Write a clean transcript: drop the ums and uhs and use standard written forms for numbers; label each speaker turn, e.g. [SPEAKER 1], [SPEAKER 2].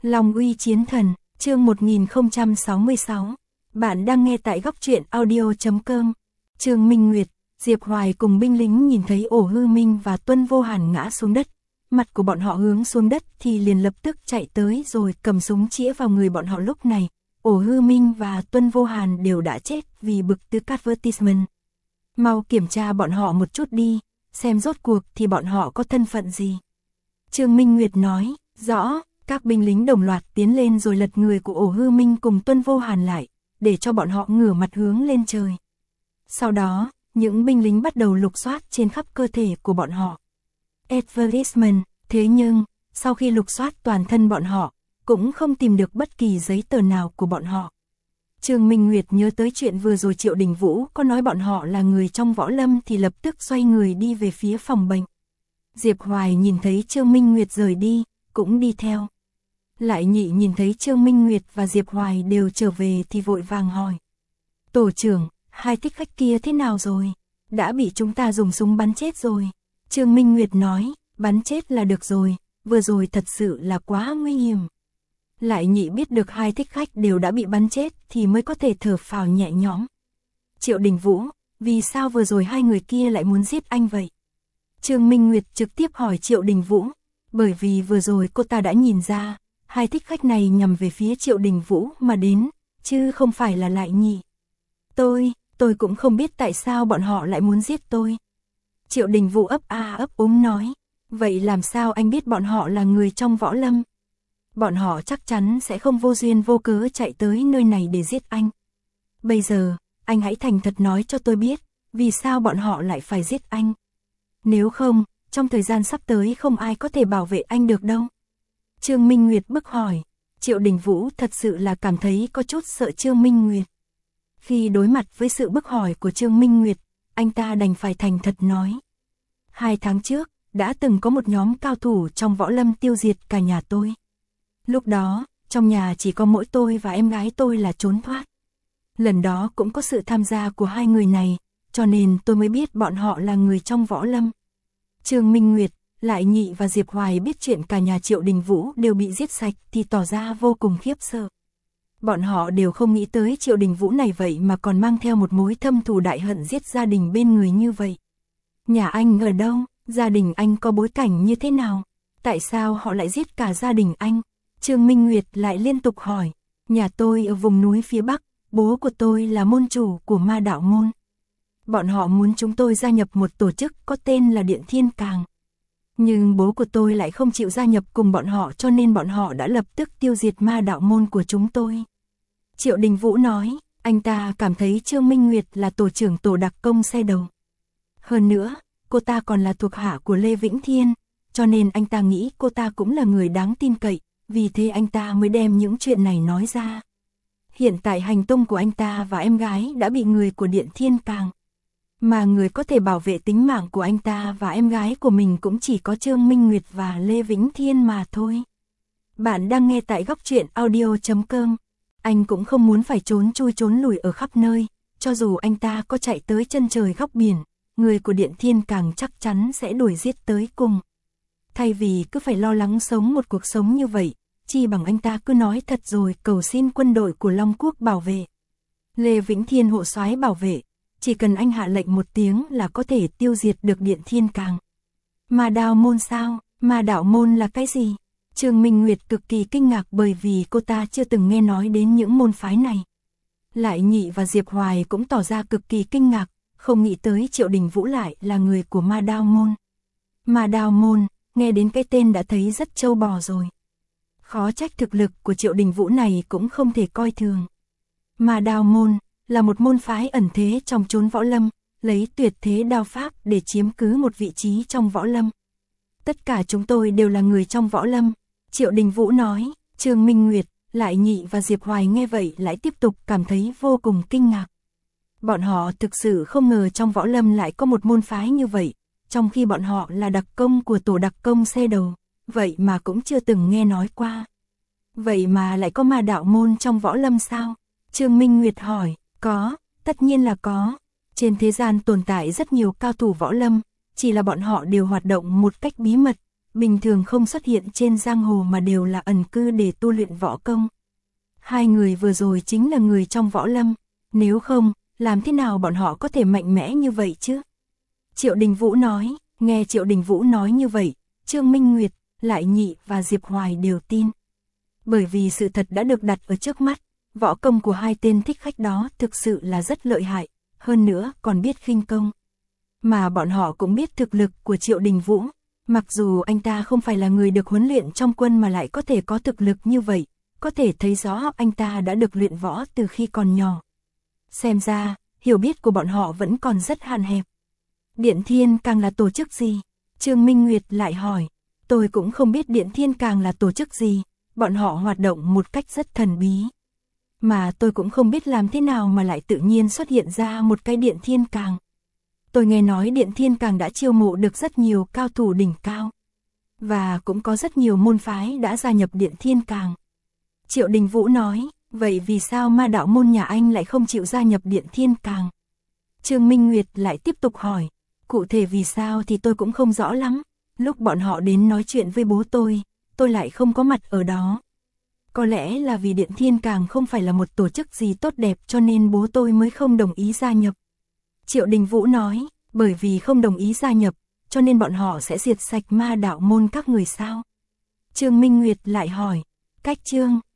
[SPEAKER 1] Long uy chiến thần, chương 1066. Bạn đang nghe tại góc truyện audio.com. Trương Minh Nguyệt, Diệp Hoài cùng binh lính nhìn thấy Ổ Hư Minh và Tuân Vô Hàn ngã xuống đất. Mặt của bọn họ hướng xuống đất thì liền lập tức chạy tới rồi cầm súng chĩa vào người bọn họ. Lúc này, Ổ Hư Minh và Tuân Vô Hàn đều đã chết vì bực tức advertisement. Mau kiểm tra bọn họ một chút đi, xem rốt cuộc thì bọn họ có thân phận gì. Trương Minh Nguyệt nói, rõ. Các binh lính đồng loạt tiến lên rồi lật người của Ổ Hư Minh cùng Tuân Vô Hàn lại, để cho bọn họ ngửa mặt hướng lên trời. Sau đó, những binh lính bắt đầu lục soát trên khắp cơ thể của bọn họ. Advertisement, thế nhưng, sau khi lục soát toàn thân bọn họ, cũng không tìm được bất kỳ giấy tờ nào của bọn họ. Trương Minh Nguyệt nhớ tới chuyện vừa rồi Triệu Đình Vũ có nói bọn họ là người trong võ lâm thì lập tức xoay người đi về phía phòng bệnh. Diệp Hoài nhìn thấy Trương Minh Nguyệt rời đi, cũng đi theo. Lại Nhị nhìn thấy Trương Minh Nguyệt và Diệp Hoài đều trở về thì vội vàng hỏi. Tổ trưởng, hai thích khách kia thế nào rồi? Đã bị chúng ta dùng súng bắn chết rồi. Trương Minh Nguyệt nói, bắn chết là được rồi, vừa rồi thật sự là quá nguy hiểm. Lại Nhị biết được hai thích khách đều đã bị bắn chết thì mới có thể thở phào nhẹ nhõm. Triệu Đình Vũ, vì sao vừa rồi hai người kia lại muốn giết anh vậy? Trương Minh Nguyệt trực tiếp hỏi Triệu Đình Vũ, bởi vì vừa rồi cô ta đã nhìn ra, hai thích khách này nhằm về phía Triệu Đình Vũ mà đến, chứ không phải là Lại Nhị. Tôi cũng không biết tại sao bọn họ lại muốn giết tôi. Triệu Đình Vũ ấp a ấp úng nói, vậy làm sao anh biết bọn họ là người trong võ lâm? Bọn họ chắc chắn sẽ không vô duyên vô cớ chạy tới nơi này để giết anh. Bây giờ, anh hãy thành thật nói cho tôi biết, vì sao bọn họ lại phải giết anh. Nếu không, trong thời gian sắp tới không ai có thể bảo vệ anh được đâu. Trương Minh Nguyệt bức hỏi, Triệu Đình Vũ thật sự là cảm thấy có chút sợ Trương Minh Nguyệt. Khi đối mặt với sự bức hỏi của Trương Minh Nguyệt, anh ta đành phải thành thật nói. 2 tháng trước, đã từng có một nhóm cao thủ trong võ lâm tiêu diệt cả nhà tôi. Lúc đó, trong nhà chỉ có mỗi tôi và em gái tôi là trốn thoát. Lần đó cũng có sự tham gia của hai người này, cho nên tôi mới biết bọn họ là người trong võ lâm. Trương Minh Nguyệt, Lại Nhị và Diệp Hoài biết chuyện cả nhà Triệu Đình Vũ đều bị giết sạch thì tỏ ra vô cùng khiếp sợ. Bọn họ đều không nghĩ tới Triệu Đình Vũ này vậy mà còn mang theo một mối thâm thù đại hận giết gia đình bên người như vậy. Nhà anh ở đâu? Gia đình anh có bối cảnh như thế nào? Tại sao họ lại giết cả gia đình anh? Trương Minh Nguyệt lại liên tục hỏi. Nhà tôi ở vùng núi phía Bắc, bố của tôi là môn chủ của Ma Đạo Môn. Bọn họ muốn chúng tôi gia nhập một tổ chức có tên là Điện Thiên Càng. Nhưng bố của tôi lại không chịu gia nhập cùng bọn họ cho nên bọn họ đã lập tức tiêu diệt Ma Đạo Môn của chúng tôi. Triệu Đình Vũ nói, anh ta cảm thấy Trương Minh Nguyệt là tổ trưởng tổ đặc công xe đầu. Hơn nữa, cô ta còn là thuộc hạ của Lê Vĩnh Thiên, cho nên anh ta nghĩ cô ta cũng là người đáng tin cậy, vì thế anh ta mới đem những chuyện này nói ra. Hiện tại hành tung của anh ta và em gái đã bị người của Điện Thiên Càng. Mà người có thể bảo vệ tính mạng của anh ta và em gái của mình cũng chỉ có Trương Minh Nguyệt và Lê Vĩnh Thiên mà thôi. Bạn đang nghe tại góc truyện audio.com. Anh cũng không muốn phải trốn chui trốn lùi ở khắp nơi, cho dù anh ta có chạy tới chân trời góc biển, người của Điện Thiên Càng chắc chắn sẽ đuổi giết tới cùng. Thay vì cứ phải lo lắng sống một cuộc sống như vậy, chi bằng anh ta cứ nói thật rồi cầu xin quân đội của Long Quốc bảo vệ. Lê Vĩnh Thiên hộ soái bảo vệ, chỉ cần anh hạ lệnh một tiếng là có thể tiêu diệt được Điện Thiên Càng. Ma Đạo Môn sao? Ma Đạo Môn là cái gì? Trương Minh Nguyệt cực kỳ kinh ngạc bởi vì cô ta chưa từng nghe nói đến những môn phái này. Lại Nhị và Diệp Hoài cũng tỏ ra cực kỳ kinh ngạc, không nghĩ tới Triệu Đình Vũ lại là người của Ma Đạo Môn. Ma Đạo Môn, nghe đến cái tên đã thấy rất trâu bò rồi. Khó trách thực lực của Triệu Đình Vũ này cũng không thể coi thường. Ma Đạo Môn là một môn phái ẩn thế trong chốn võ lâm, lấy tuyệt thế đao pháp để chiếm cứ một vị trí trong võ lâm. Tất cả chúng tôi đều là người trong võ lâm, Triệu Đình Vũ nói. Trương Minh Nguyệt, Lại Nhị và Diệp Hoài nghe vậy lại tiếp tục cảm thấy vô cùng kinh ngạc. Bọn họ thực sự không ngờ trong võ lâm lại có một môn phái như vậy, trong khi bọn họ là đặc công của tổ đặc công xe đầu, vậy mà cũng chưa từng nghe nói qua. Vậy mà lại có Ma Đạo Môn trong võ lâm sao? Trương Minh Nguyệt hỏi, có, tất nhiên là có. Trên thế gian tồn tại rất nhiều cao thủ võ lâm, chỉ là bọn họ đều hoạt động một cách bí mật, bình thường không xuất hiện trên giang hồ mà đều là ẩn cư để tu luyện võ công. Hai người vừa rồi chính là người trong võ lâm, nếu không, làm thế nào bọn họ có thể mạnh mẽ như vậy chứ? Triệu Đình Vũ nói, nghe Triệu Đình Vũ nói như vậy, Trương Minh Nguyệt, Lại Nhị và Diệp Hoài đều tin. Bởi vì sự thật đã được đặt ở trước mắt, võ công của hai tên thích khách đó thực sự là rất lợi hại, hơn nữa còn biết khinh công. Mà bọn họ cũng biết thực lực của Triệu Đình Vũ, mặc dù anh ta không phải là người được huấn luyện trong quân mà lại có thể có thực lực như vậy, có thể thấy rõ anh ta đã được luyện võ từ khi còn nhỏ. Xem ra, hiểu biết của bọn họ vẫn còn rất hạn hẹp. Điện Thiên Càng là tổ chức gì? Trương Minh Nguyệt lại hỏi. Tôi cũng không biết Điện Thiên Càng là tổ chức gì, bọn họ hoạt động một cách rất thần bí. Mà tôi cũng không biết làm thế nào mà lại tự nhiên xuất hiện ra một cái Điện Thiên Càng. Tôi nghe nói Điện Thiên Càng đã chiêu mộ được rất nhiều cao thủ đỉnh cao. Và cũng có rất nhiều môn phái đã gia nhập Điện Thiên Càng. Triệu Đình Vũ nói, vậy vì sao ma đạo môn nhà anh lại không chịu gia nhập Điện Thiên Càng? Trương Minh Nguyệt lại tiếp tục hỏi, cụ thể vì sao thì tôi cũng không rõ lắm. Lúc bọn họ đến nói chuyện với bố tôi lại không có mặt ở đó. Có lẽ là vì Điện Thiên Càng không phải là một tổ chức gì tốt đẹp cho nên bố tôi mới không đồng ý gia nhập. Triệu Đình Vũ nói, bởi vì không đồng ý gia nhập, cho nên bọn họ sẽ diệt sạch ma đạo môn các người sao? Trương Minh Nguyệt lại hỏi, cách Trương